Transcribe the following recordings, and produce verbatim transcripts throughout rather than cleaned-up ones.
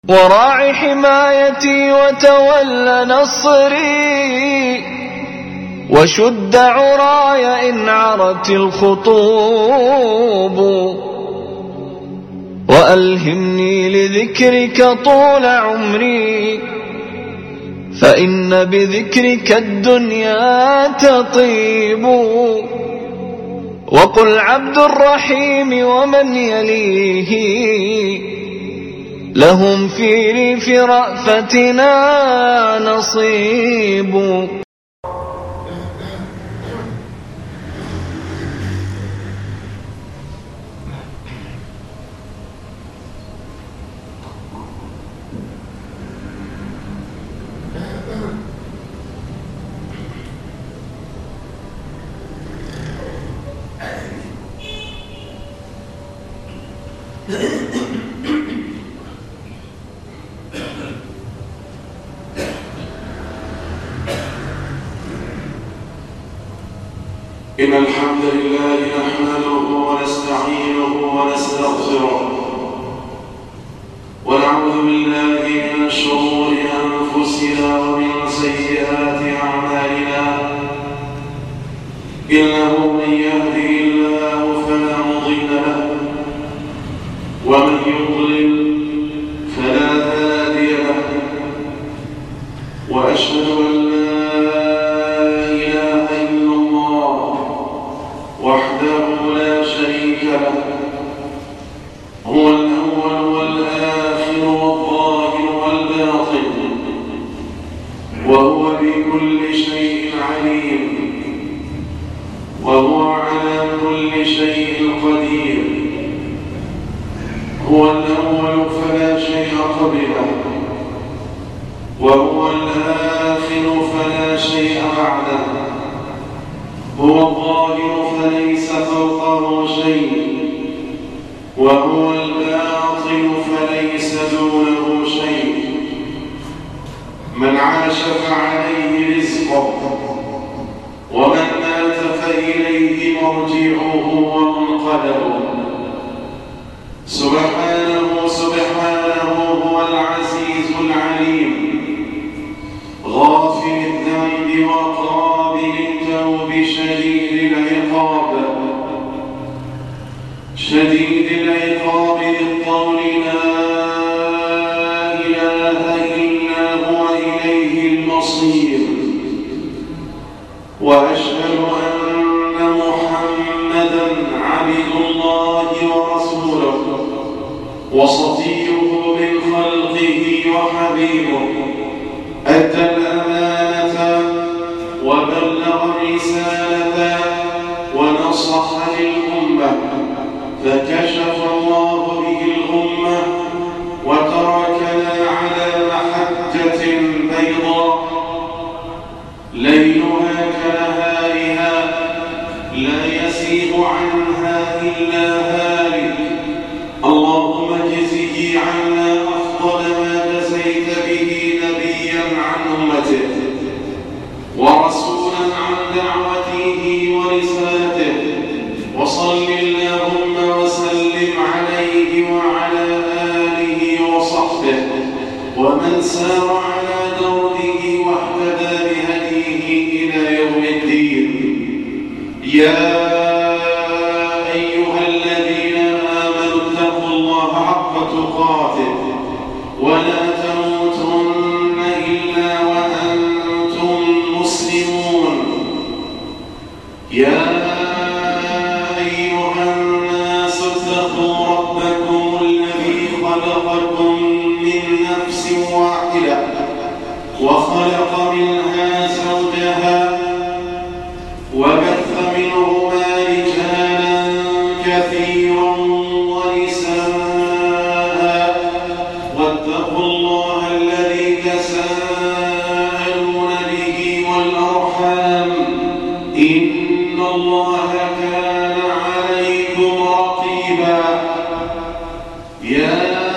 وراع حمايتي وتول نصري وشد عراي إن عرت الخطوب وألهمني لذكرك طول عمري فإن بذكرك الدنيا تطيب وقل عبد الرحيم ومن يليه لهم في ريف رأفتنا نصيب. إن الحمد لله نحمده ونستعينه ونستغفره ونعوذ بالله من شرور أنفسنا ومن سيئات أعمالنا إنه من يهده الله فلا مضل له ومن يضلل فلا هادي له وأشهد أن لا وحده لا شريك له هو الأول والآخر والظاهر والباطن وهو بكل شيء عليم وهو على كل شيء قدير هو الأول فلا شيء قبله وهو الآخر فلا شيء بعده هو الظاهر فليس فوقه شيء وهو الباطن فليس دونه شيء من عاش فعليه رزقه ومن مات فإليه مرجعه ومنقلبه سبحانه سبحانه هو العزيز العليم غافر الذنب وقابل التوب شديد العقاب شديد العقاب للقول لا إله إلا هو إليه المصير وأشهد أن محمدًا عبد الله ورسوله وصفيه من خلقه وحبيبه أدى الأمانة وبلغ الرسالة ونصح للأمة فكشف الله به الأمة وتركنا على محجة بيضاء ليلها كنهارها لا يزيغ عنها إلا هالك اللهم اجزه عنا أفضل ما جزيت به نبيا عن أمته ورسولا عن دعوته ورسالته وصل اللهم وسلم عليه وعلى آله وصحبه ومن سار على دربه واهتدى بهديه إلى يوم الدين. يا أيها الذين آمنوا اتقوا الله حق تقاته ولا تموتن إلا وأنتم مسلمون. يا أيها الناس اتقوا ربكم الذي خلقكم من نفس واحدة وخلق منها زوجها وبث منهما رجالا كثيرا ونساء واتقوا الله الذي تساءلون به والأرحام إن الله كان عليكم رقيبا. يا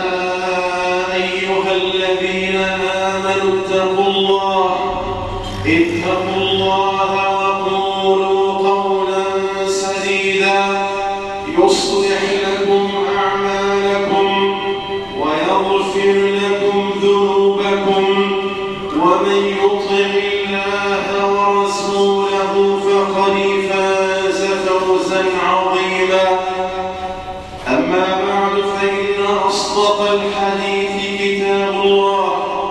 أيها الذين آمنوا اتقوا الله اتقوا الله وقولوا قولا سديدا يصلح لكم أعمالكم ويغفر لكم ذنوبكم ومن يطع الله ورسوله فقد فاز فوزا عظيما. أما بعد فإن أصدق الحديث كتاب الله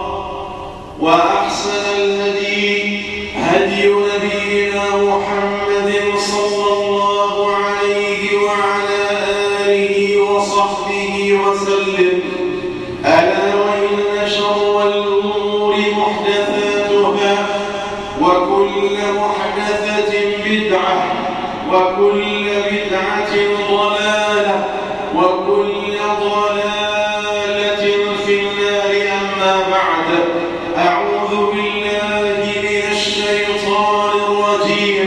وأحسن الهدي هدي نبينا محمد صلى الله عليه وعلى آله وصحبه وسلم. ألا وإن شر الأمور محدثاتها وكل محدثة بدعة وكل بدعة ضلالة وكل ضلالة في النار. أما بعد، أعوذ بالله من الشيطان الرجيم.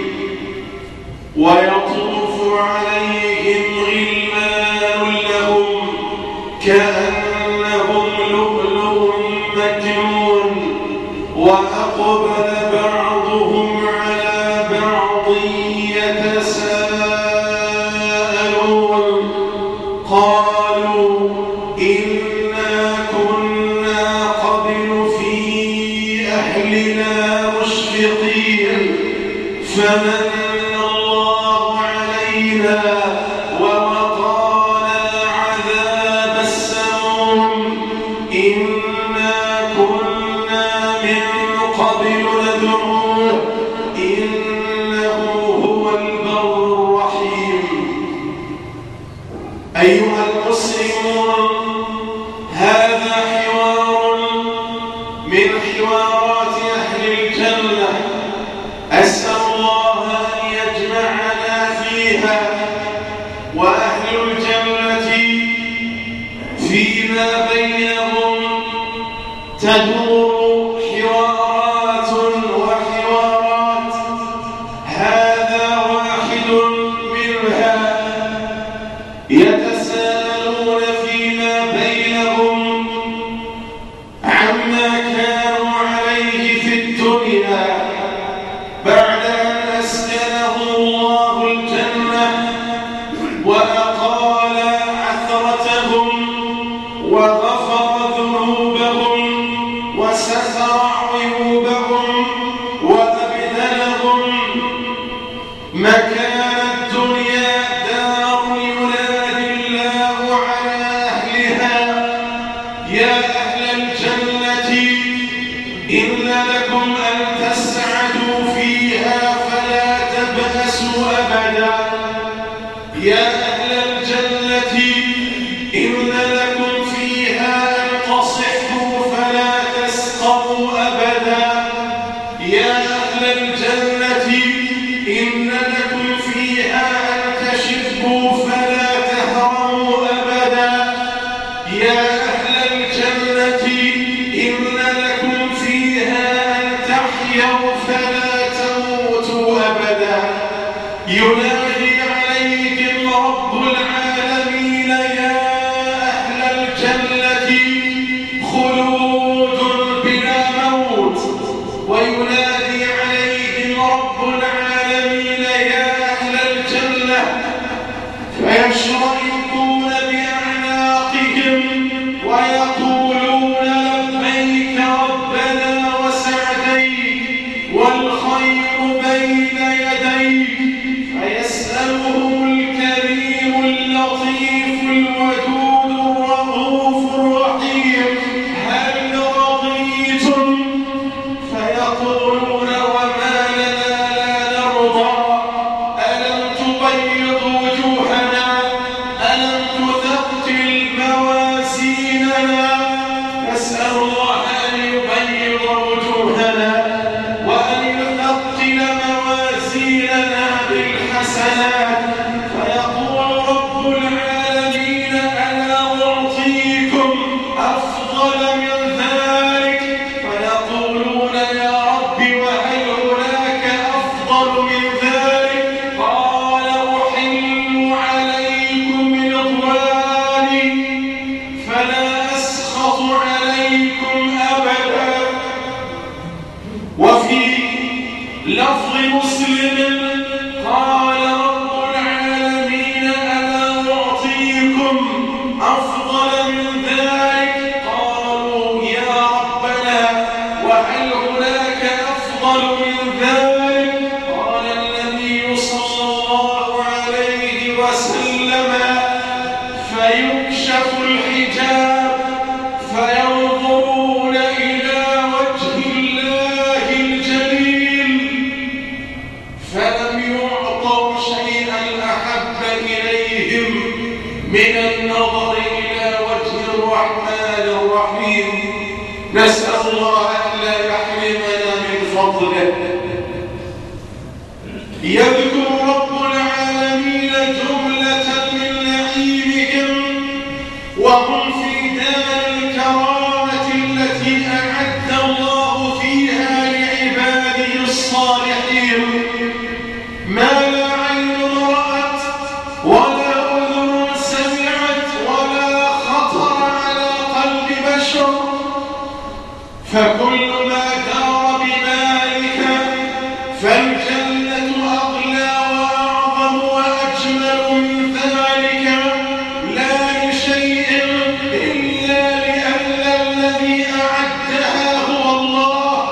ويطوف عليهم غلمان لهم كأنهم لؤلؤ مكنون وأقبل بعضهم على بعض يتساءلون قالوا إنا كنا قبل في أهلنا مشفقين فمن الله علينا ووقانا عذاب السموم إنا كنا من قبل ندعوه إنه هو البر الرحيم. أيها المسلمون، هذا حوار من حوارات أهل الجنة، أسأل الله أن يجمعنا فيها. وأهل الجنة فيما بينهم تدور حوارات وحوارات، هذا واحد منها. يتساءلون فيما بينهم عما كانوا عليه في الدنيا بعد أن أسكنهم الله الجنة وأقال عثرتهم وغفر ذنوبهم وستر عيوبهم وأبدلهم مكان الدنيا دار ينادي الله على أهلها: يا أهل الجنة إن لكم أن تسعدوا فيها فلا تبأسوا أبدا. يا أهل الجنة إن لكم فيها أن تصحوا فلا تسقطوا أبدا. يا أهل الجنة إن لكم فيها أن تشبوا فلا تهرموا أبدا. يا أهل الجنة إن لكم فيها أن تحيوا فلا تموتوا أبدا. ينادي عليكم رب العالمين: يا أهل الجنة خلود بلا موت. وينادي عليهم رب العالمين: يا أهل الجنة، فيشرئبون بأعناقهم ويقولون: لبيك ربنا وسعديك والخير بين يديك. فيسألهم الكريم اللطيف الودود الرؤوف الرحيم: هل رضيتم؟ فيقولون: وما لنا لا نرضى؟ ألم تبيض وجوهنا؟ ألم تثقل موازيننا؟ نسأل الله أن يبيض وجوهنا وأن يثقل موازيننا بالحسنات. فيقول رب العالمين: ألا أعطيكم أفضل من ذلك؟ فيقولون: يا رب وهل هناك أفضل من ذلك؟ قال: أحل عليكم رضواني فلا أسخط عليكم أبدا. وفي لفظ مسلم قال رب العالمين: ألا أعطيكم أفضل من ذلك؟ قالوا: الرحيم. نسأل الله أن لا يحرمنا من فضله. يذكر رب العالمين جملة من نعيمهم وهم في دار الكرامة التي أعد الله فيها لعباده الصالحين ما لا عين رأت ولا أذن سمعت ولا خطر على قلب بشر، فكل ما دار بمالك فالجنة أغلى وأعظم وأجمل من ذلك، لا لشيء إلا لأن الذي أعدها هو الله.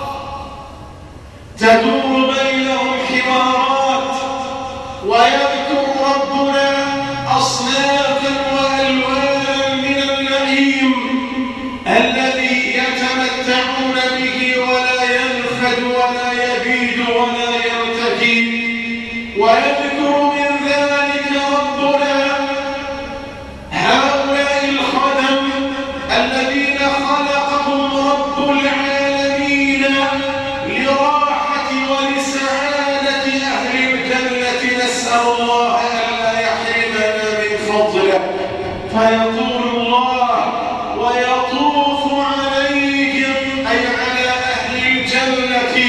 تدور بينهم حوارات، ويذكر ربنا أصنافا وألوانا من النعيم الذي يتمتعون به ولا ينفد ولا يبيد ولا يرتكي. ويذكر من ذلك ربنا هؤلاء الخدم الذين خلقهم رب العالمين لراحة ولسعادة أهل الجنة. نسأل الله ألا يحرمنا من فضله. فيقول الله ويطوف عليهم أي على أهل الجنة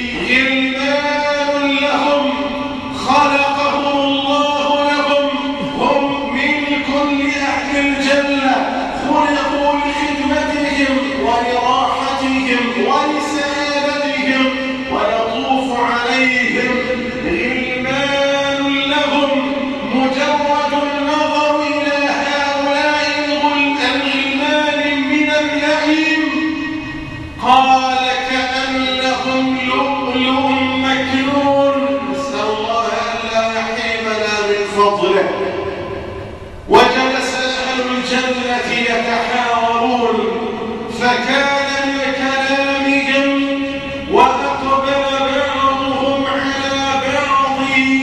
غلمان لهم خلقهم الله لهم، هم من كل أهل الجنة خلقوا لخدمتهم ولراحتهم ولسعادتهم. ويطوف عليهم غلمان لهم، مجرد النظر إلى هؤلاء الغلمان من النعيم قال كأنهم لؤلؤ مكنون. نسأل الله ألا يحرمنا من فضله. وجلس أهل الجنة يتحاورون فكان من كلامهم وأقبل بعضهم على بعض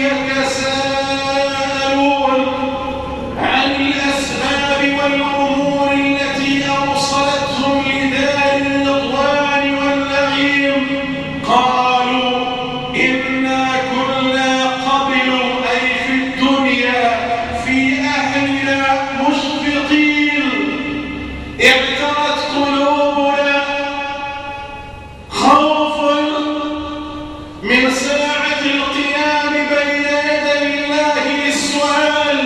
يتساءلون عن الأسباب والأمور التي أوصلتهم لدار الرضوان والنعيم. قالوا إنا كنا قبل أي في الدنيا في أهلنا مشفقين، اعترت قلوبنا خوفا من ساعة القيام بين يدي الله للسؤال،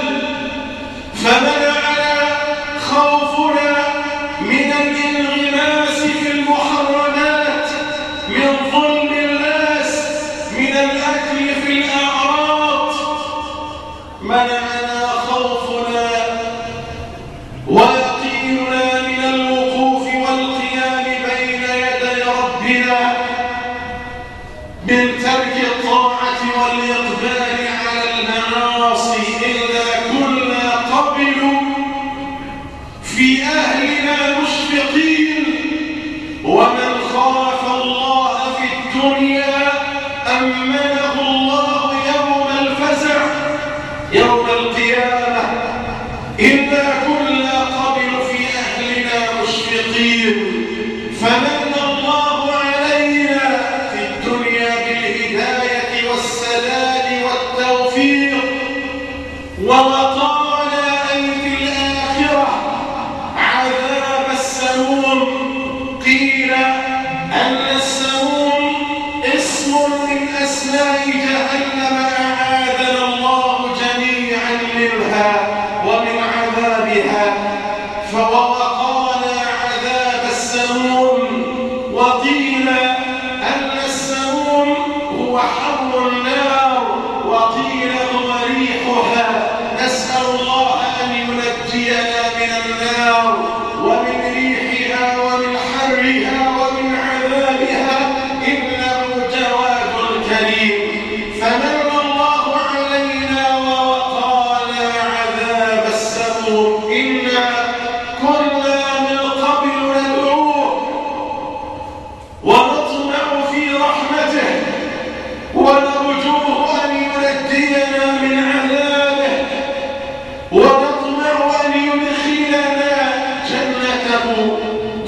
فمنعنا خوفنا من الانغماس في المحرمات، من ظلم الناس، من الأكل في الأعراض. منعنا خوفنا ويقيننا من الوقوف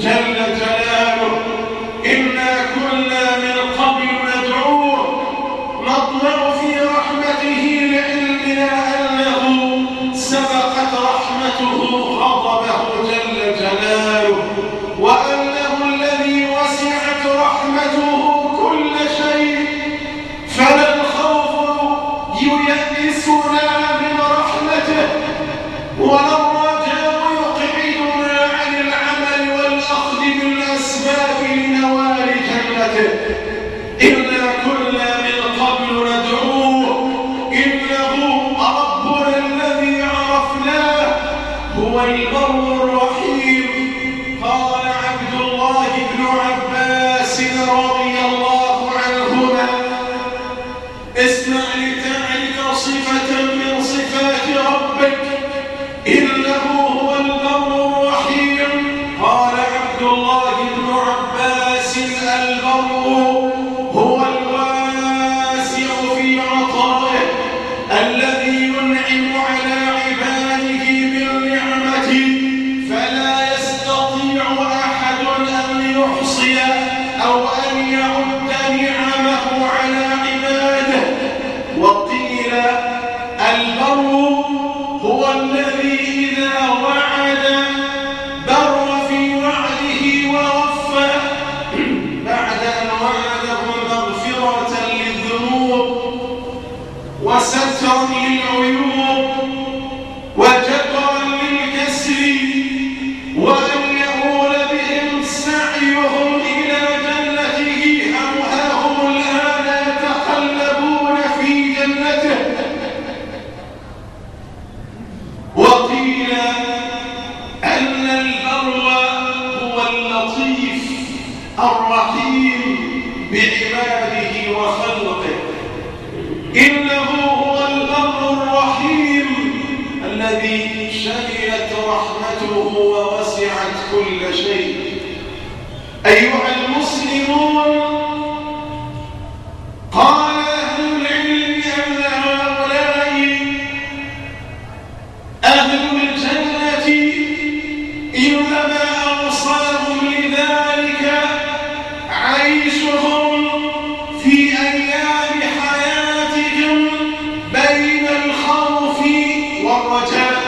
جل جلاله إنا كنا من قبل ندعوه نطمع في رحمته لعلمنا أنه سبقت رحمته غضبه جل جلاله وأنه الذي وسعت رحمته كل شيء فلا الخوف ييأسنا من رحمته ولا الرجاء يقعدنا عن العمل والأخذ بالأسباب لنوال جنته إنا كنا من قبل ندعوه إنه ربنا الذي عرفناه هو البر الرحيم. قال عبد الله بن عباس رضي الله عنهما اسمع لتعرف صفة من صفات ربك إنه هو البر الرحيم. قال عبد الله بن عباس البر هو الواسع في عطائه الذي ينعم على عباده بالنعمة فلا يستطيع أحد أن يحصي أو أن يعد نعمه على عباده. وقيل البر هو الذي إذا وعد بر في وعده ووفى بعد أن وعدهم مغفرة للذنوب وسترا للعيوب وجبرا للكسر وأن يؤول بهم سعيهم إلى جنته أوهاهم الآن يتقلبون في جنته. وقيل أن البر هو اللطيف الرحيم بعباده وخلقه إنه هو البر الرحيم الذي شملت رحمته ووسعت كل شيء. أيها المسلمون قال أهل العلم أن هؤلاء أهل الجنة إنما أوصاهم لذلك عيشهم في أيام حياتهم بين الخوف والرجاء.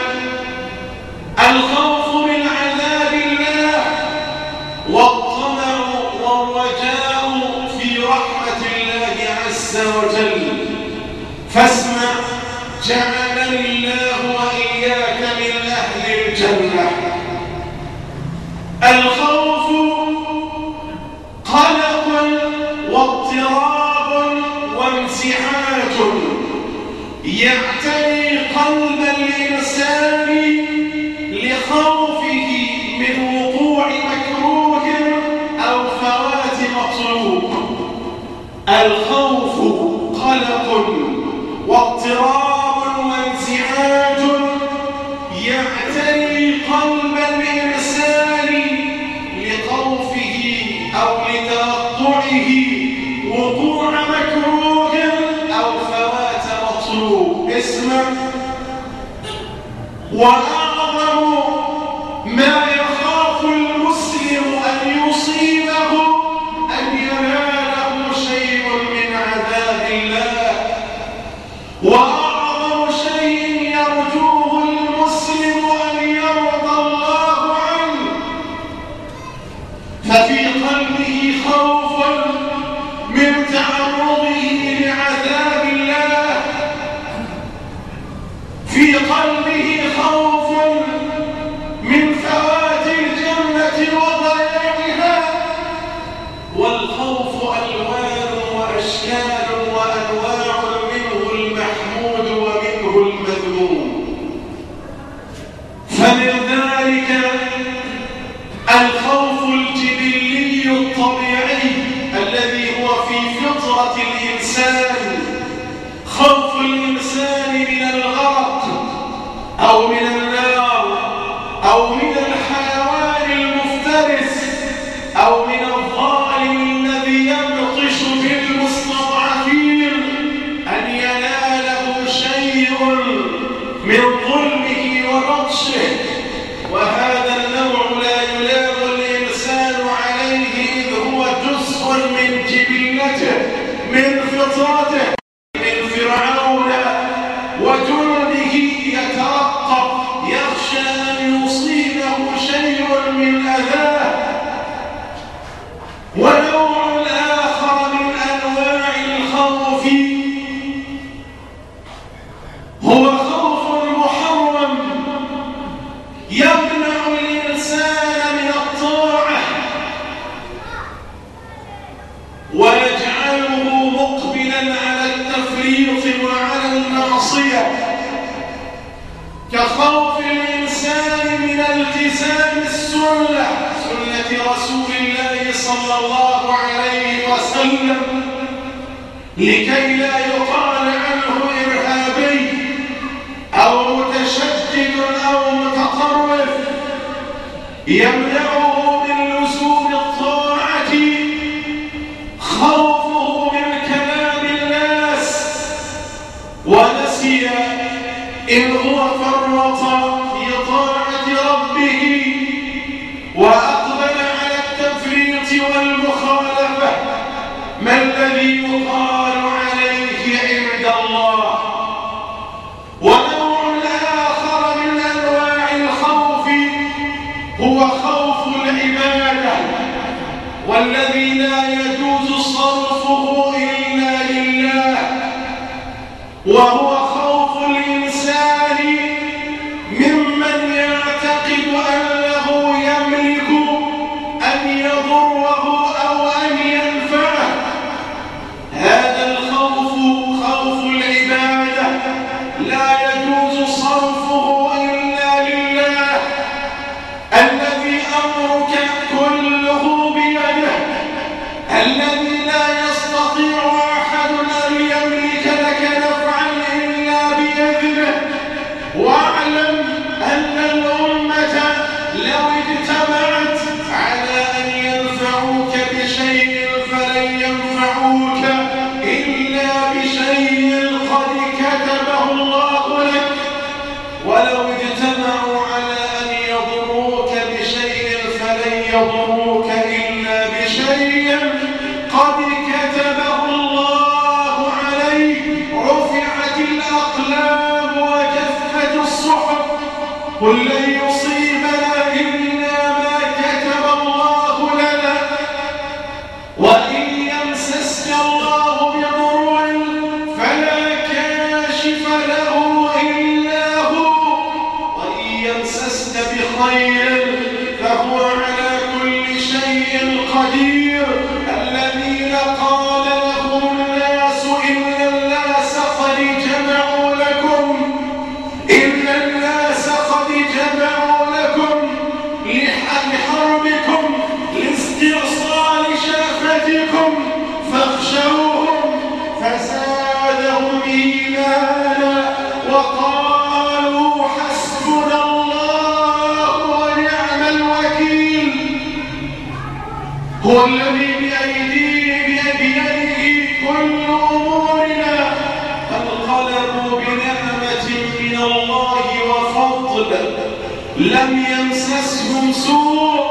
الخوف من عذاب الله والطمع والرجاء في رحمة الله عز وجل. فاسمع جعلني الله وإياك من أهل الجنة. الخوف قلق واضطراب وانزعاج يعتري قلب الإنسان لخوفه من وقوع مكروه أو فوات مطلوب. الخوف قلق واضطراب وانزعاج يعتري قلب الإنسان لخوفه أو لتوقعه وقوع مكروه أو فوات مطلوب. اسمع وأعظم ما يخاف المسلم أن يصيبه أن يناله شيء من عذاب الله وأعظم شيء يرجوه المسلم أن يرضى الله عنه. ففي قلبه خوف من تعرضه لعذاب الله في قلبه خوف من فوات الجنة وضياعها. والخوف ألوان وأشكال وأنواع منه المحمود ومنه المذموم. فمن ذلك الخوف الجبلي الطبيعي الذي هو في فطرة الإنسان خوف الإنسان من الغرق جبلته من فطرته من فرعون وجنده يترقب يخشى أن يصيبه شيء من أذاه. ونوع آخر من أنواع الخوف هو خوف محرم يمنع الإنسان من الطاعة ويجعله مقبلا على التفريط وعلى المعصية، كخوف الإنسان من التزام السنة سنة رسول الله صلى الله عليه وسلم لكي لا يقال عنه إرهابي أو متشدد أو متطرف يمنعه من لزوم الطاعة، خوفه من كلام الناس ونسي إن هو فرط في طاعة ربه وأقبل على التفريط والمخالفة ما الذي يقال عليه عند الله. ونوع آخر من أنواع الخوف هو خوف العبادة والذي لا يجوز صرفه إلا لله، وهو خوف الإنسان ممن يعتقد أنه يملك أن يضره أو أن ينفعه. هذا الخوف خوف العبادة لا يجوز صرفه إلا لله، الذي أمرك كله بيده، الذي لا يستطيع أحد أن يملك لك نفعا إلا بإذنه. واعلم أن الأمة لو اجتمعت على أن ينفعوك بشيء فلن ينفعوك إلا بشيء قد كتبه الله لك، ولو اجتمعوا على أن يضروك بشيء فلن يضروك إلا بشيء قد كتبه الله عليك. رفعت الأقلام وجفت الصحف، قل لن يصيبنا إلا ما كتب الله لنا، وإن يمسسك الله بضر فلا كاشف له إلا هو، وإن يمسسك بخير فهو على كل شيء قدير. الذين قال لهم الناس إن الناس قد جمعوا لكم إن الناس قد جمعوا لكم لحربكم لاستئصال شافتكم فاخشوهم فزادهم إيمانا وقالوا حسبنا الله ونعم الوكيل. هو الذي بأيديه بيده كل أمورنا، فانقلبوا بنعمة من الله وفضل لم يمسسهم سوء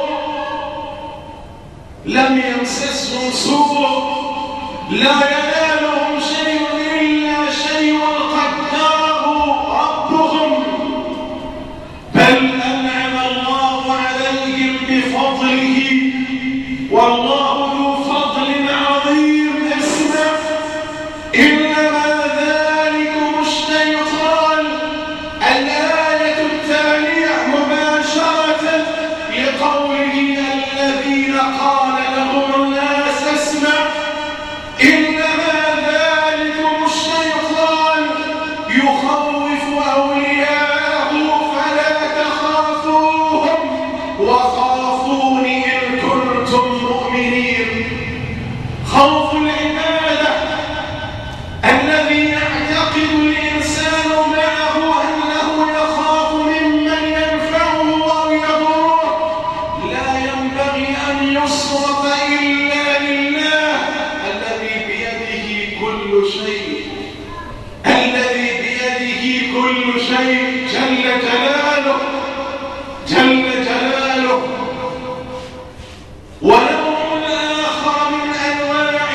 لم يمسسهم سوء لا ينالهم شيء إلا شيء قدره ربهم، بل أنعم الله عليهم بفضله، والله ذو فضل عظيم. اسمع، إنما ذلكم الشيطان. الآية التالية مباشرة لقوله الذين قال لهم الناس اسمع إنما ذلكم الشيطان يخوف أولياءه فلا تخافوهم وخافون إن كنتم مؤمنين. خوف العبادة الذي يعتقد الإنسان معه أنه يخاف ممن ينفعه أو يضره لا ينبغي أن يصرف إلا لله الذي بيده كل شيء الذي بيده كل شيء جل جلاله جل جلاله. ونوع آخر من أنواع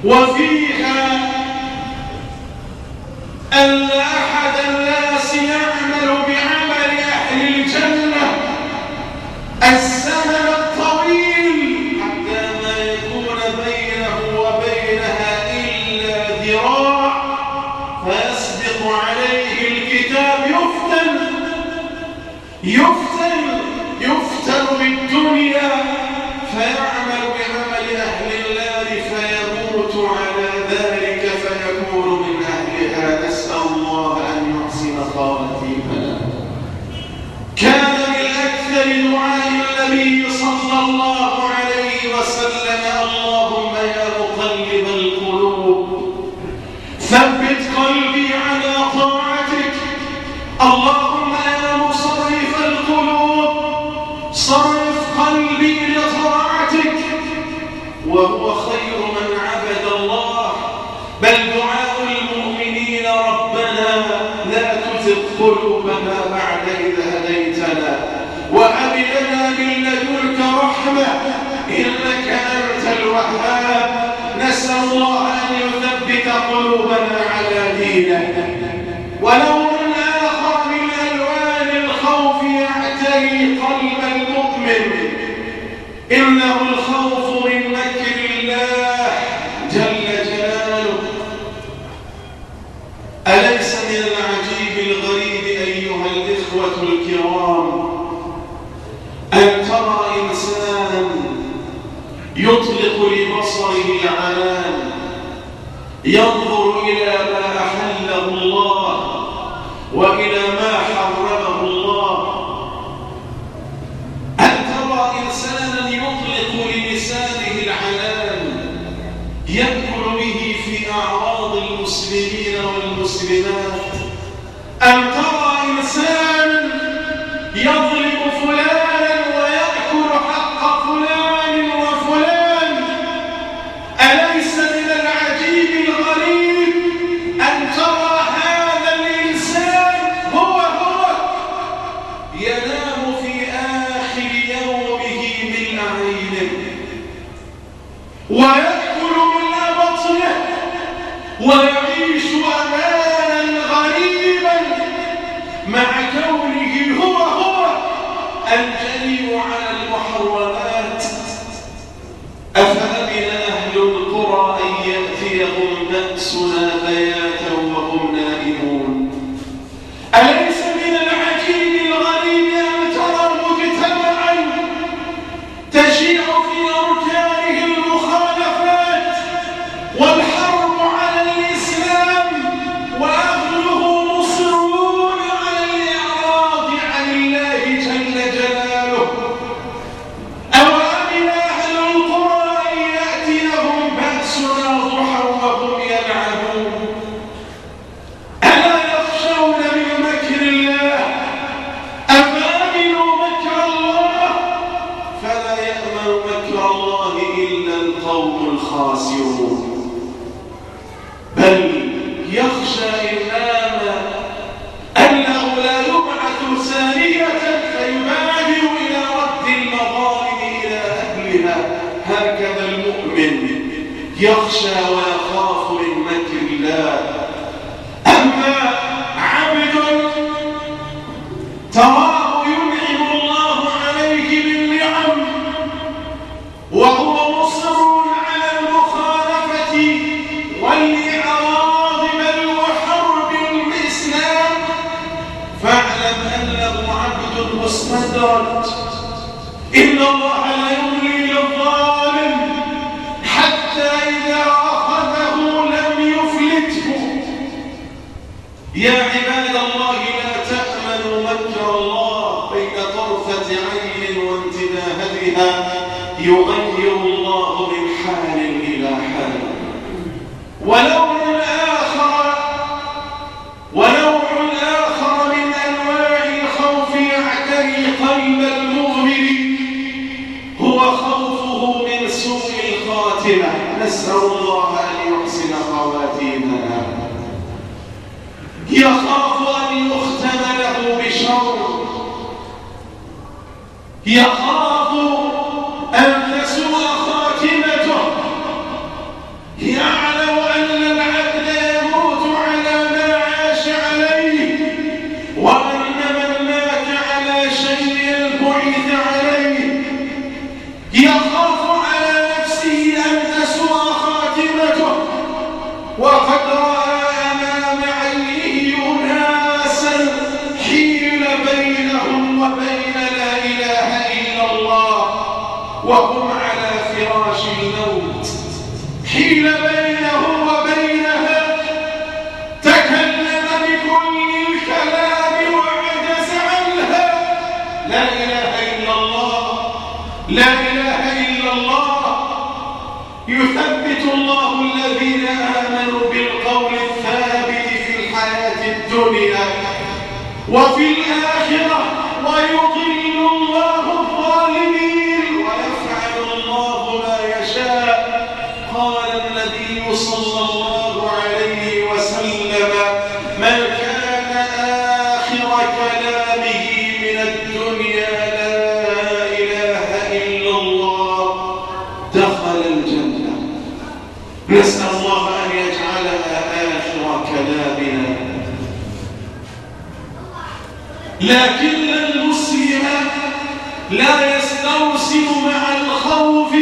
وفيها أن أحد الناس يعمل بعمل أهل الجنة الزمن الطويل حتى ما يكون بينه وبينها إلا ذراع فيسبق عليه الكتاب يفتن يفتن يفتن بالدنيا فيعمل بعمل أهل النار فيموت على ذلك فيكون من أهلها. نسأل الله أن يحسن خواتيمنا. كان من أكثر دعاء النبي صلى الله عليه وسلم اللهم يا مقلب القلوب ثبت قلبي على طاعتك، اللهم يا مصرف القلوب صرف قلبي لطاعتك. وهو خير من عبد الله، بل دعاء المؤمنين ربنا لا تزغ قلوبنا بعد إذ هديتنا وهب لنا من لدنك رحمة إنك أنت الوهاب. نسأل الله أن يثبت قلوبنا على دينه. ولون آخر من ألوان الخوف يعتري قلب المؤمن إنه الخوف من مكر الله جل جلاله. أليس من العجيب الغريب أيها الإخوة الكرام أن ترى إنسانا يطلق لبصره العنان ينظر إلى ما أحله الله وإلى ما حرمه الله، أن ترى إنسانا يطلق للسانه العنان يدخل به في أعراض المسلمين والمسلمات، أن ترى إنسانا يظلم فلانا ويأكل حق فلان وفلان. أليس من العجيب الغريب أن ترى هذا الإنسان هو هو ينام في آخر يومه من عينه ويأكل من بطنه ويعيش أمانا غريبا مع كونه هو هو الجريء على المحرمات. أفأمن أهل القرى أن يأتيهم بأسنا بياتا وهم نائمون. أليس من العجيب الغريب أن ترى مجتمعا تشيع في أركانه المخالفات والحرب على الإسلام وأهله مصرون على الإعراض عن الله جل جلاله؟ أوأمن أهل القرى أن يأتيهم بأسنا ضحى وهم يلعبون؟ ألا يخشون من مكر الله؟ أفأمنوا مكر الله؟ فلا يأمن مكر الله إلا القوم الخاسرون. بل يخشى إن نام أنه لا يبعث ثانية فيبادر إلى رد المظالم إلى أهلها. هكذا المؤمن يخشى ويخاف من مكر الله. أما عبد تراه ينعم الله عليه بالنعم وهو مصر على المخالفة والإعراض بل وحرب الإسلام، فاعلم أنه عبد مستدرج. إن الله لا يملي للظالم حتى إذا أخذه لم يفلته. يا عباد الله لا تأمنوا مكر الله، بين طرفة عين وانتباهتها يغير الله من حال إلى حال. ولون آخر ونوع آخر من أنواع الخوف يعتري قلب المؤمن هو خوفه من سوء الخاتمة. نسأل الله أن يحسن خواتيمنا. يخاف أن يختم له بشر، يخاف أن تسوء خاتمته، يعلم وهم على فراش الموت حيل بينه وبينها تكلم بكل الكلام وعجز عنها. لا إله إلا الله، لا إله إلا الله. يثبت الله الذين آمنوا بالقول الثابت في الحياة الدنيا وفي الآخرة ويضل الله الظالمين ويفعل الله ما يشاء. قال النبي صلى الله عليه وسلم: من كان آخر كلامه من الدنيا لا إله إلا الله دخل الجنة. نسأل الله أن يجعلها آخر كلامنا. لكن المسلم لا يسترسل مع الخوف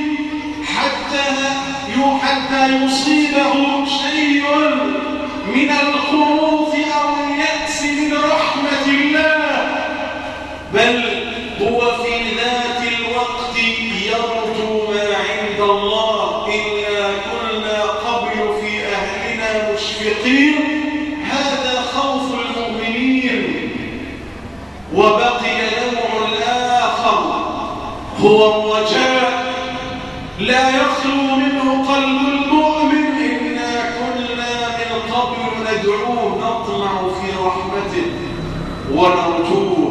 حتى حتى يصيبه شيء من الخوف أو اليأس من رحمة الله، بل هو في ذات الوقت يرجو ما عند الله. إنا كنا قبل في أهلنا مشفقين. هذا خوف المؤمنين. وبقي نوع الآخر هو الرجاء لا يخلو منه قلب المؤمن. إنا كنا من قبل ندعوه نطمع في رحمته ونرجوه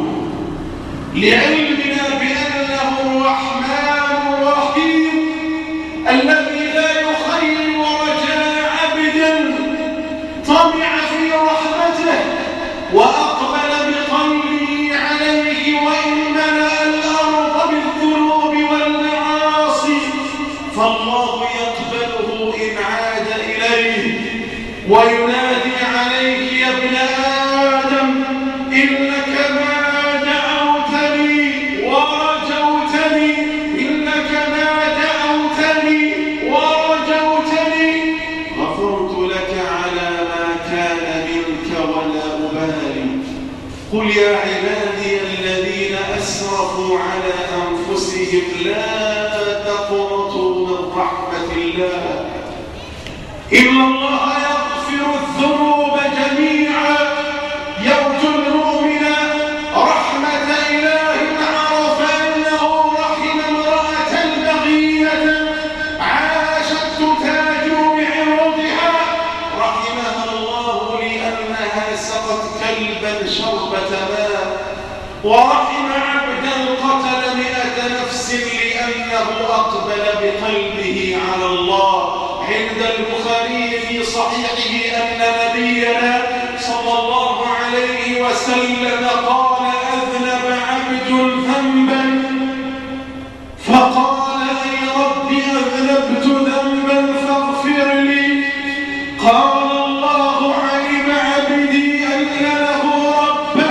لعلمنا بأنه الرحمن الرحيم الذي لا يخيب رجاء عبد طمع في رحمته وأقبل بقلبه عليه وإن ملأ الأرض بالذنوب والمعاصي فالله يقبله إن عاد إليه وينادي عليه: يا ابن آدم إنك ما دعوتني ورجوتني إنك ما دعوتني ورجوتني غفرت لك على ما كان منك ولا أبالي. قل يا عبادي الذين أسرفوا على أنفسهم لا تقنطوا من رحمة الله إن الله يغفر الذنوب جميعا. يرجو المؤمن رحمة إله عرف أنه رحم امرأة بغية عاشت تتاجر بعرضها رحمها الله لأنها سقت كلبا شربة ماء، ورحم عبدا قتل مئة نفس لأنه أقبل بقلبه على الله. عند البخاري في صحيحه أن نبينا صلى الله عليه وسلم قال: أذنب عبد ذنبا فقال: أي رب أذنبت ذنبا فاغفر لي. قال: الله علم عبدي أن له ربا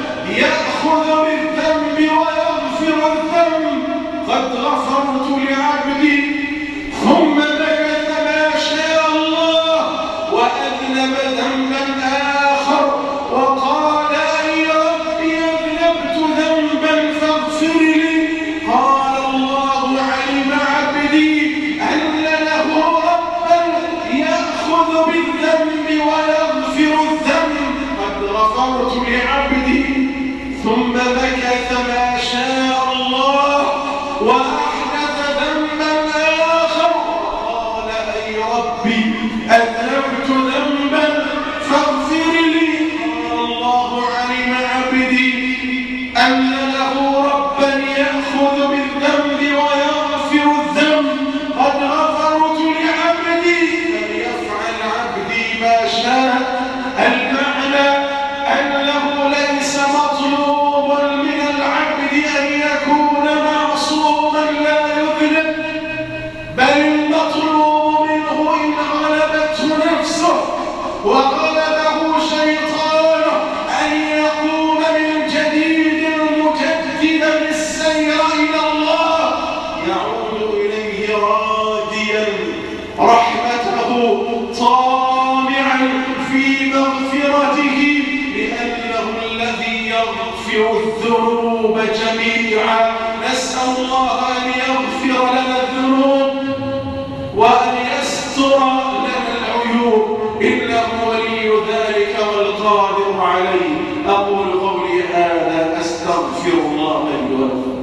يأخذ بالذنب ويغفر الذنب قد غفرت لعبدي. ثم مكث ما شاء الله وأذنب ذنبا آخر وقال: أي ربي أذنبت ذنبا فاغفر لي. قال: الله علم عبدي أن له ربا يأخذ بالذنب ويغفر الذنب قد غفرت لعبدي. ثم مكث ما شاء الله وأحدث ذنبا آخر وقال: أي ربي أذنبت ذنبا فاغفر لي. قال: الله علم عبدي أن له ربا يأخذ بالذنب ويغفر الذنب قد غفرت لعبدي. فليفعل عبدي ما شاء. المعنى أنه ليس مطلوب من العبد أن يكون معصوما لا يذنب، بل المطلوب منه إن غلبته نفسه وغلبه شيطانه أن يقوم من جديد مجددا السير إلى الله يعود إليه راديا رحمته طامعا في مغفرته لأنه الذي يغفر الذنوب جميعا. ونسأل الله أن يغفر لنا الذنوب وأن يستر لنا العيوب، إنه ولي ذلك والقادر عليه. أقول قولي هذا أستغفر الله لي ولكم.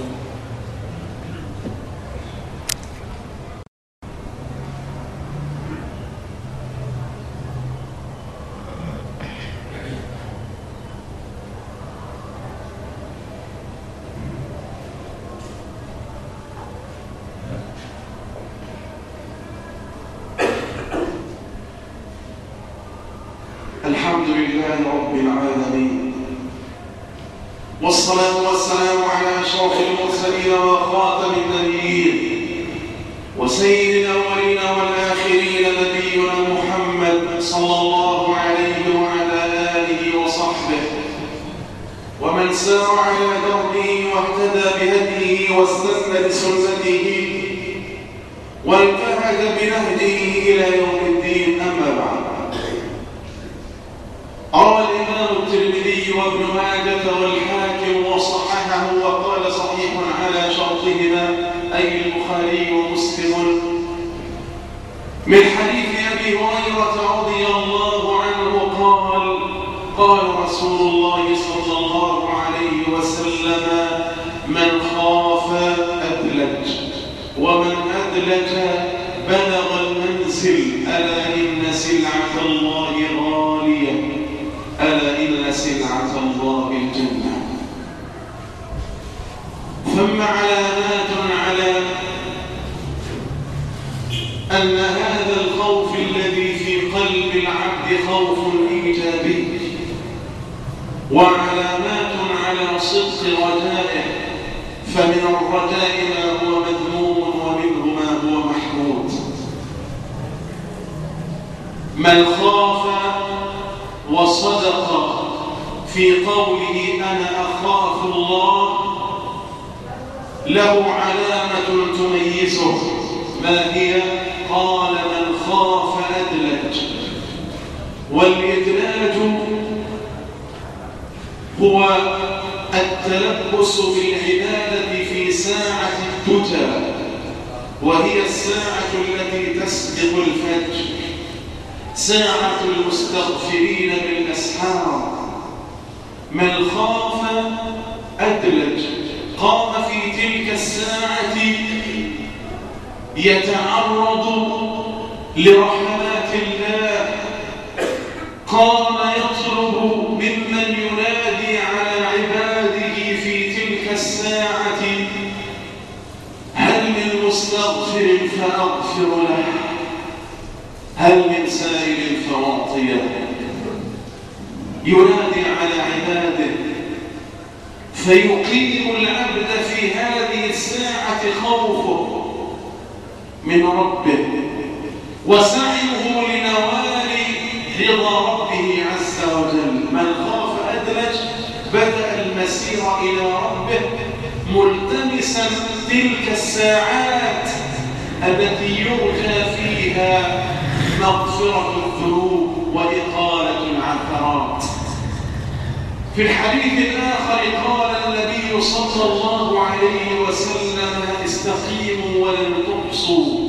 الحمد لله رب العالمين، والصلاة والسلام على أشرف المرسلين وخاتم النبيين وسيد الأولين والآخرين نبينا محمد صلى الله عليه وعلى آله وصحبه ومن سار على دربه واهتدى بهديه واستنى بسنته وانتهج بنهجه إلى يوم الدين. أما بعد، روى الإمام الترمذي وابن ماجه والحاكم وصححه وقال صحيح على شرطهما أي البخاري ومسلم من حديث أبي هريرة رضي الله عنه قال: قال رسول الله صلى الله عليه وسلم: من خاف أدلج، ومن أدلج بلغ المنزل، ألا إن سلعة الله غالية، ألا إن سلعة الله الجنة. ثم علامات على أن هذا الخوف الذي في قلب العبد خوف إيجابي، وعلامات على صدق رجائه، فمن الرجاء ما هو مذموم ومنه ما هو محمود. من خاف وصدق في قوله أنا أخاف الله له علامة تميزه، ما هي؟ قال: من خاف أدلج. والإدلاج هو التلبس بالعبادة في ساعة الدجى، وهي الساعة التي تسبق الفجر، ساعة المستغفرين بالأسحار. من خاف أدلج، قام في تلك الساعة يتعرض لرحمات الله، قام يطلب ممن ينادي على عباده في تلك الساعة: هل من مستغفر فأغفر له، هل من سائل فأعطيه. ينادي على عباده، فيقيم العبد في هذه الساعة خوفه من ربه وسعيه لنوال رضا ربه عز وجل. من خاف أدلج بدأ المسير إلى ربه ملتمسا تلك الساعات التي يرجى فيها مغفرة الذنوب وإقالة العثرات. في الحديث الآخر قال النبي صلى الله عليه وسلم: استقيموا ولن تحصوا،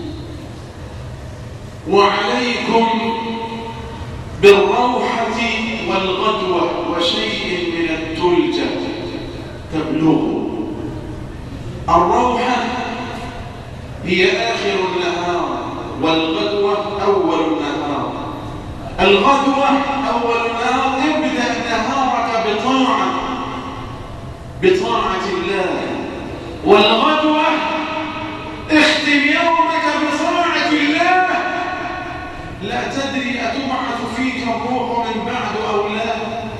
وعليكم بالروحة والغدوة وشيء من الدلجة تبلغوا. الروحة هي آخر النهار، والغدوة أول النهار. الغدوة أول النهار، ابدأ نهارك بطاعة بطاعة الله، والغدوة اختم يومك بطاعة الله. لا تدري أتبعث فيك الروح من بعد أو لا.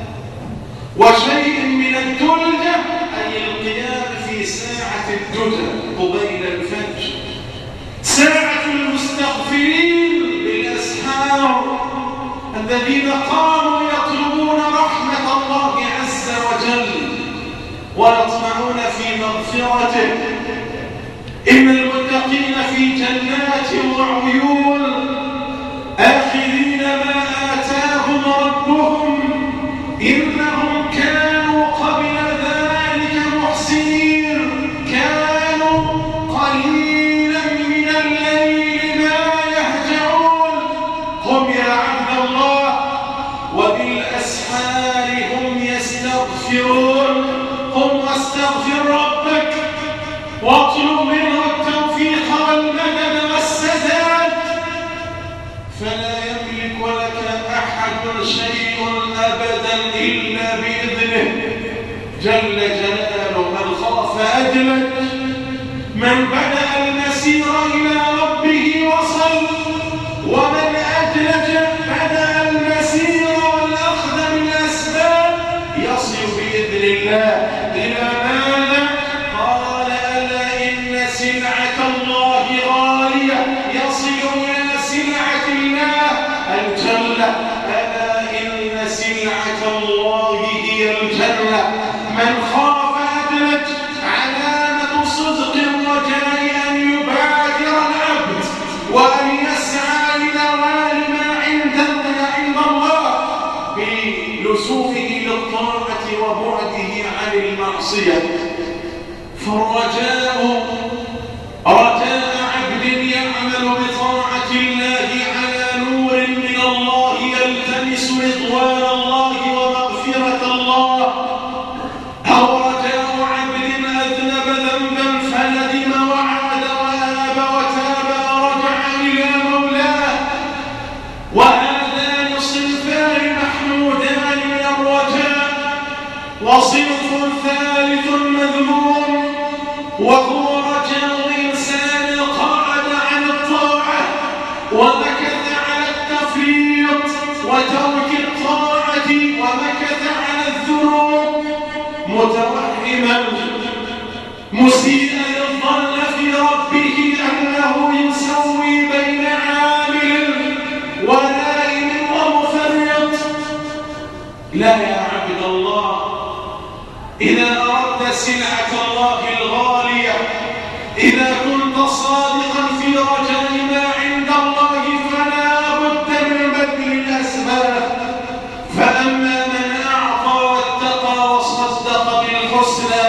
وشيء من الدلجة أي القيام في ساعة الدجى قبيل الفجر، ساعة المستغفرين بالأسحار الذين قاموا يطلبون رحمة الله عز وجل ويطمعون في مغفرته. إن المتقين في جنات وعيون آخذين ما آتاهم ربهم إنهم كانوا قبل ذلك محسنين. يستغفرون قم واستغفر ربك واطلب منه التوفيق والمدد والسداد فلا يملك لك أحد شيء أبدا إلا بإذنه جل جلاله. من خاف أدلج من بدأ المسير إلى ربه وصل ومن أدلج بدأ المسير والأخذ بالأسباب يصل بإذن الله إلى ماذا؟ قال ألا إن سلعة الله غالية يصل إلى سلعة الله الجنة. ألا إن سلعة الله هي الجنة. من خاف أدلج علامة صدق الرجاء أن يبادر العبد وأن يسعى لنوال ما عند الله بلزومه للطاعة وبعده عن المعصية. فالرجاء رجاء عبد يعمل بطاعة الله على نور من الله يلتمس رضوان الله ومغفرة الله، أو رجاء عبد أذنب ذنبا فندم وعاد وآب وتاب ورجع إلى مولاه. وهذان صنفان محمودان من الرجاء، وصنف ثالث مذموم وهو رجاء إنسان قعد عن الطاعة ومكث على التفريط وترك الطاعة ومكث على الذنوب متوهما مسيئا الظن في ربه أنه يسوي بين عامل ونائم ومفرط. لا يا عبد الله، إذا أردت سلعة الله الغالية، إذا كنت صادقا في رجاء ما عند الله فلا بد من بذل الأسباب. فأما من أعطى واتقى وصدق بالحسنى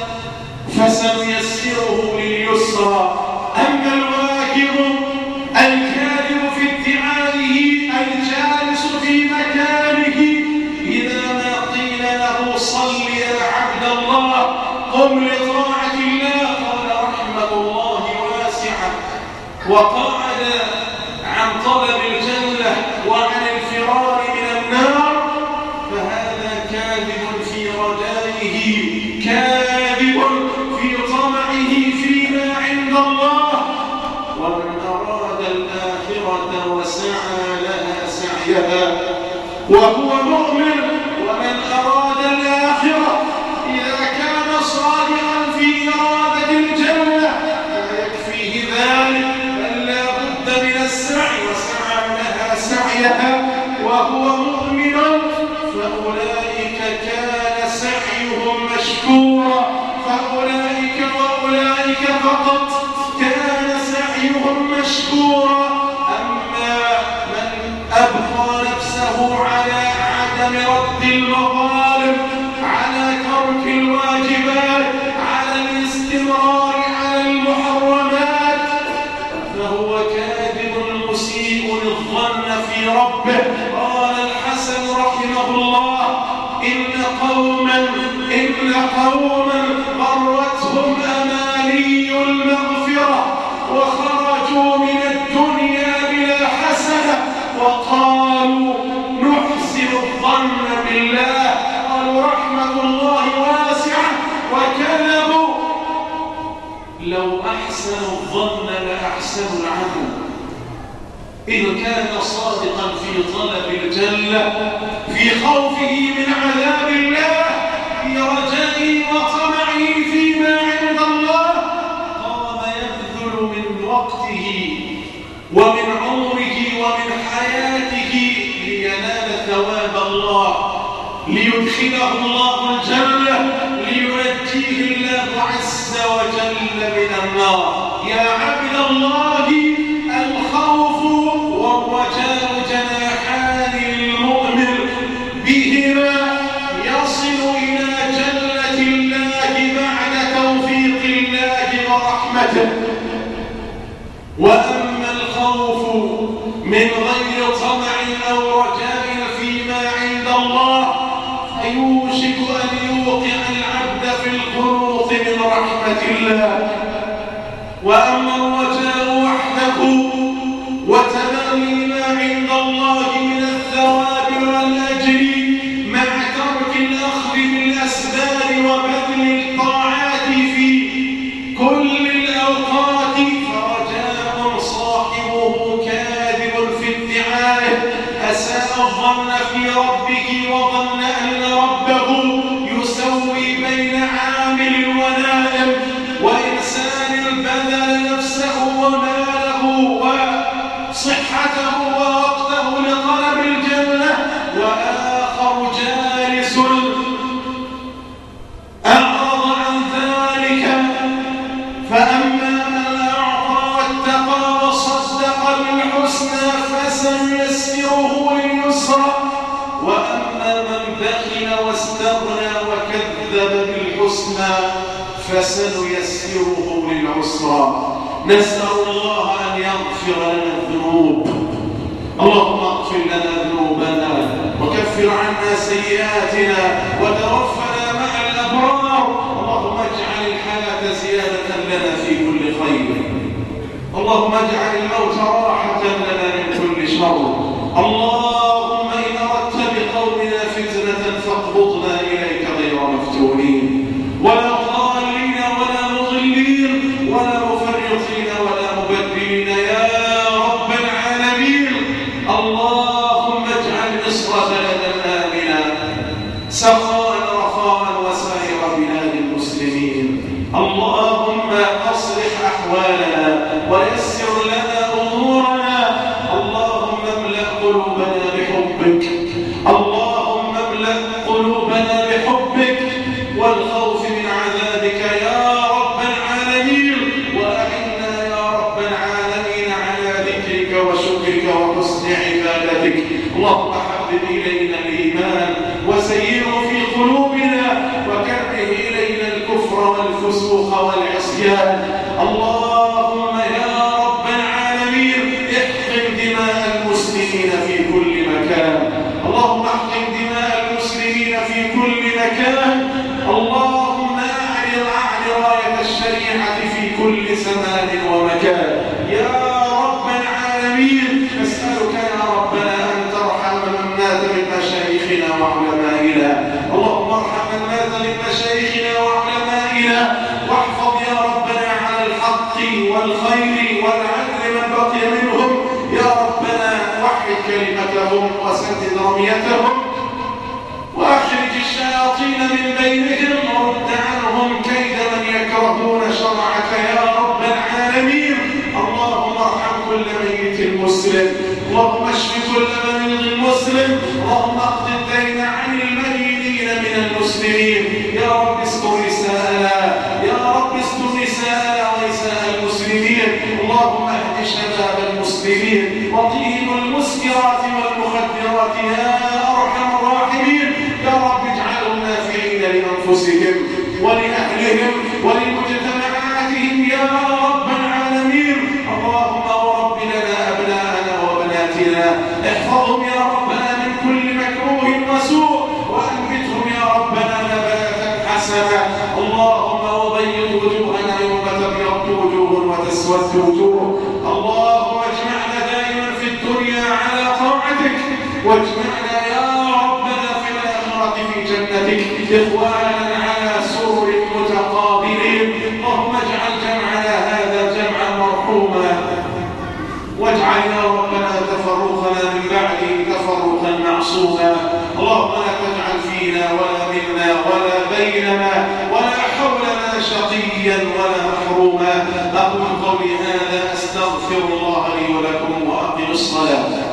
فسنيسره لليسرى. أما الواكب الكاذب في ادعائه الجالس في مكانه إذا ما قيل له صل يا عبد الله قم لطاعة الله قال رحمة الله واسعة وقعد عن طلب الجنة وعن الفرار من النار، فهذا كاذب في رجائه كاذب في طمعه فيما عند الله. ومن أراد الآخرة وسعى لها سعيها وهو مؤمن، ومن أراد الآخرة إذا كان صادقا في إرادة الجنة لا يكفيه ذلك بل لا بد من السعي وسعى لها سعيها وهو مؤمن، فأولئك كان سعيهم مشكورا. فأولئك وأولئك فقط كان سعيهم مشكورا. أما من أبقى نفسه على عدم رد المظالم، على ترك الواجبات، على الاستمرار على المحرمات، فهو كاذب مسيء الظن في ربه. قال الحسن رحمه الله إن قوما إن قوما غرتهم أماني المغفرة وخرجوا من الدنيا بلا حسنة وقالوا نحسن الظن بالله، قالوا رحمة الله واسعة وكذبوا. لو أحسنوا الظن لأحسنوا العمل. إذ كان صادقا في طلب الجنة، في خوفه من عذاب الله، في رجائه وطمعه فيما عند الله، قام يبذل من وقته ومن عمره ومن حياته لينال ثواب الله، ليدخله الله الجنة، لينجيه الله عز وجل من النار. يا عبد الله، الخوف والرجاء جناحان للمؤمن، بهما يصل إلى جنة الله بعد توفيق الله ورحمته. وأما الخوف من غير طمع أو رجاء فيما عند الله يوشك أن يوقع العبد في القنوط من رحمة الله. وأما الرجاء وحده وتمني ما عند الله من الثواب والأجر مع ترك الأخذ بالأسباب وبذل الطاعات في كل الأوقات، فرجاء صاحبه كاذب في ادعائه، أساء الظن في ربه وظن أن ربه يسوي بين عامل ونائم وإنسان بذل نفسه وماله وصحته ووقته لطلب الجنة، وآخر جالس أعرض عن ذلك. فأما من أعطى واتقى وصدق بالحسنى فسنيسره لليسرى، وأما من بخل واستغنى وكذب بالحسنى فسنيسره للعسرى. نسأل الله أن يغفر لنا الذنوب. اللهم اغفر لنا ذنوبنا وكفر عنا سيئاتنا وتوفنا مع الأبرار. اللهم اجعل الحياة زيادة لنا في كل خير. اللهم اجعل الموت راحة لنا من كل شر. اللهم إن أردت بقومنا فتنة فاقبضنا إليك غير مفتونين ولا ضالين ولا مضلين ولا مفرطين ولا مبدلين يا رب العالمين. اللهم اجعل مصر بلدا آمنا سخاء رخاء وسائر بلاد المسلمين. اللهم أصلح أحوالنا ويسر لنا أمورنا. اللهم املأ قلوبنا بحبك. اللهم املأ قلوبنا بحبك والخوف من عذابك يا رب العالمين. وأعنا يا رب العالمين على ذكرك وشكرك وحسن عبادتك. اللهم حبب إلينا الإيمان وزينه في قلوبنا وكره إلينا الكفر والفسوق والعصيان. اللهم يا رب العالمين احقن دماء المسلمين في كل مكان. اللهم احقن دماء المسلمين في كل مكان. اللهم أعلن أعلن راية الشريعة في كل زمان ومكان يا رب العالمين. نسألك يا ربنا أن ترحم من مات من مشايخنا وعلمائنا. اللهم ارحم من مات من مشايخنا وعلمائنا واحفظ يا ربنا على الحق والخير والعدل من بقي منهم يا ربنا. وحد كلمتهم وسدد رميتهم وأخرج الشياطين من بينهم ورد عنهم كيد من يكرهون شرعك يا رب العالمين. اللهم ارحم كل ميت مسلم. اللهم اشف كل مريض مسلم. اللهم اقض الدين عن المدينين من المسلمين يا رب. استر نساءنا يا رب. استر نساءنا ونساء المسلمين. اللهم اهد شباب المسلمين وقهم المسكرات والمخدرات يا ارحم الراحمين. يا رب اجعلهم نافعين لانفسهم ولأهلهم ولمجتمعاتهم يا رب العالمين. اللهم ورب لنا أبناءنا وبناتنا احفظهم يا ربنا من كل مكروه وسوء وأنبتهم يا ربنا نباتا حسنا. اللهم وبيض وجوهنا يوم تبيض وجوه وتسود وجوه. اللهم اجمعنا دائما في الدنيا على طاعتك واجمعنا يا ربنا في الآخرة في جنتك إخوانا على سرر متقابلين. اللهم اجعل جمعنا هذا جمعا مرحوما واجعل يا ربنا تفرقنا من بعده تفرقا معصوما. اللهم لا تجعل فينا ولا منا ولا بيننا ولا حولنا شقيا ولا محروما. أقول قولي هذا أستغفر الله لي ولكم وأقم الصلاة.